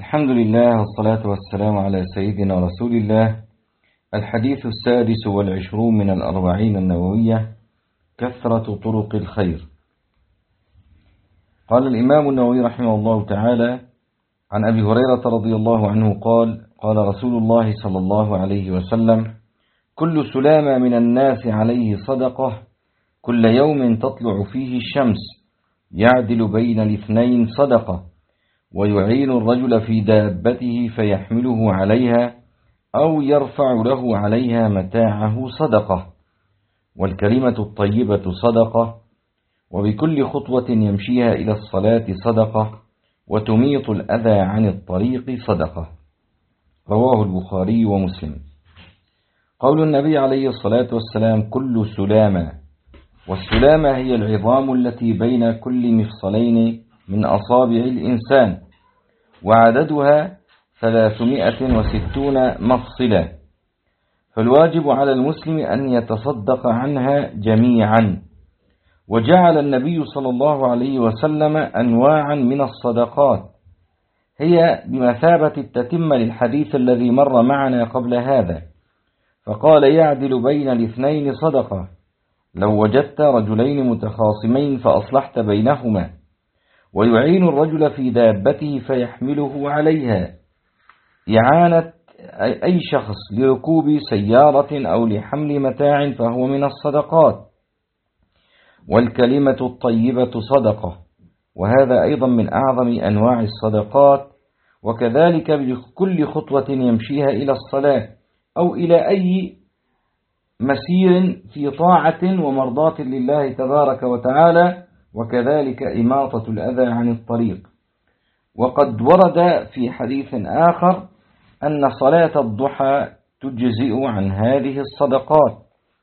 الحمد لله والصلاة والسلام على سيدنا رسول الله. الحديث 26 من 40 النووية: كثرة طرق الخير. قال الإمام النووي رحمه الله تعالى عن أبي هريرة رضي الله عنه قال: قال رسول الله صلى الله عليه وسلم: كل سلامة من الناس عليه صدقة، كل يوم تطلع فيه الشمس، يعدل بين الاثنين صدقة، ويعين الرجل في دابته فيحمله عليها أو يرفع له عليها متاعه صدقة، والكلمة الطيبة صدقة، وبكل خطوة يمشيها إلى الصلاة صدقة، وتميط الأذى عن الطريق صدقة. رواه البخاري ومسلم. قول النبي عليه الصلاة والسلام: كل سلامة، والسلامة هي العظام التي بين كل مفصلين من أصابع الإنسان، وعددها 360 مفصلا، فالواجب على المسلم أن يتصدق عنها جميعا. وجعل النبي صلى الله عليه وسلم أنواعا من الصدقات هي بمثابة التتمة للحديث الذي مر معنا قبل هذا، فقال: يعدل بين الاثنين صدقة، لو وجدت رجلين متخاصمين فأصلحت بينهما، ويعين الرجل في دابته فيحمله عليها، إعانة أي شخص لركوب سيارة أو لحمل متاع فهو من الصدقات. والكلمة الطيبة صدقة، وهذا أيضا من أعظم أنواع الصدقات. وكذلك بكل خطوة يمشيها إلى الصلاة أو إلى أي مسير في طاعة ومرضاة لله تبارك وتعالى، وكذلك إماطة الأذى عن الطريق. وقد ورد في حديث آخر أن صلاة الضحى تجزئ عن هذه الصدقات،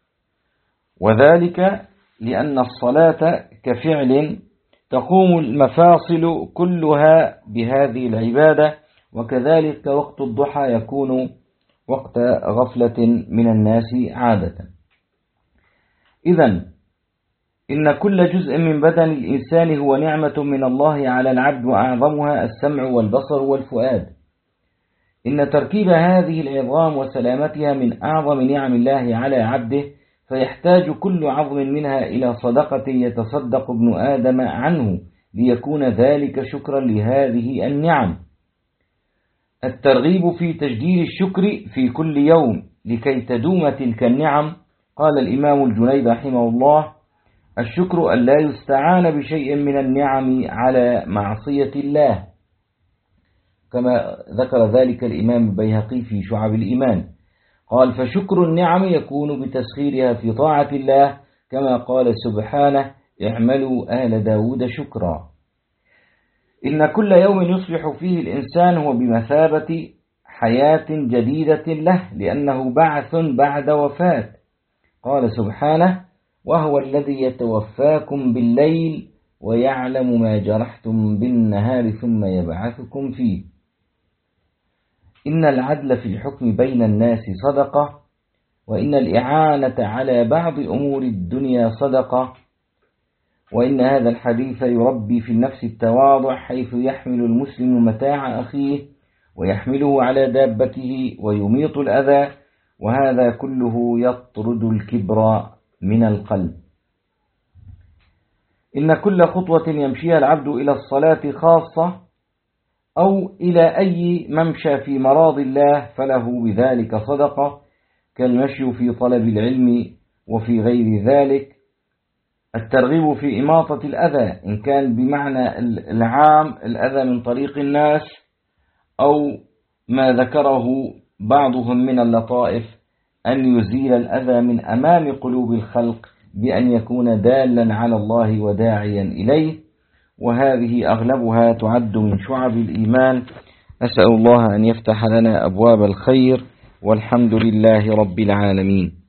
وذلك لأن الصلاة كفعل تقوم المفاصل كلها بهذه العبادة، وكذلك وقت الضحى يكون وقت غفلة من الناس عادة. إذن إن كل جزء من بدن الإنسان هو نعمة من الله على العبد، وأعظمها السمع والبصر والفؤاد. إن تركيب هذه العظام وسلامتها من أعظم نعم الله على عبده، فيحتاج كل عظم منها إلى صدقة يتصدق ابن آدم عنه، ليكون ذلك شكرا لهذه النعم. الترغيب في تجديد الشكر في كل يوم لكي تدوم تلك النعم. قال الإمام الجنيد رحمه الله: الشكر أن لا يستعان بشيء من النعم على معصية الله، كما ذكر ذلك الإمام البيهقي في شعب الإيمان. قال: فشكر النعم يكون بتسخيرها في طاعة الله، كما قال سبحانه: اعملوا آل داود شكرا. إن كل يوم يصبح فيه الإنسان هو بمثابة حياة جديدة له، لأنه بعث بعد وفاة. قال سبحانه: وهو الذي يتوفاكم بالليل ويعلم ما جرحتم بالنهار ثم يبعثكم فيه. إن العدل في الحكم بين الناس صدقة، وإن الإعانة على بعض أمور الدنيا صدقة، وإن هذا الحديث يربي في النفس التواضع، حيث يحمل المسلم متاع أخيه ويحمله على دابته ويميط الأذى، وهذا كله يطرد الكبر من القلب. إن كل خطوة يمشيها العبد إلى الصلاة خاصة أو إلى أي ممشى في مراض الله فله بذلك صدقة، كالمشي في طلب العلم وفي غير ذلك. الترغيب في إماطة الأذى، إن كان بمعنى العام الأذى من طريق الناس، أو ما ذكره بعضهم من اللطائف أن يزيل الأذى من أمام قلوب الخلق بأن يكون دالا على الله وداعيا إليه، وهذه أغلبها تعد من شعب الإيمان. أسأل الله أن يفتح لنا أبواب الخير، والحمد لله رب العالمين.